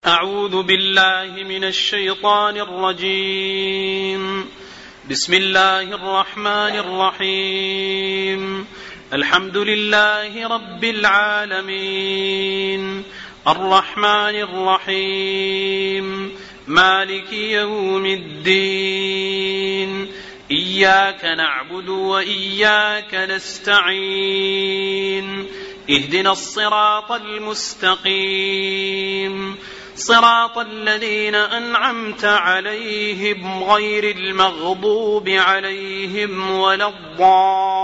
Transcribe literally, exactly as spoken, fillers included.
أعوذ بالله من الشيطان الرجيم. بسم الله الرحمن الرحيم. الحمد لله رب العالمين، الرحمن الرحيم، مالك يوم الدين، إياك نعبد وإياك نستعين، اهدنا الصراط المستقيم، صراط الذين أنعمت عليهم غير المغضوب عليهم ولا الضالين.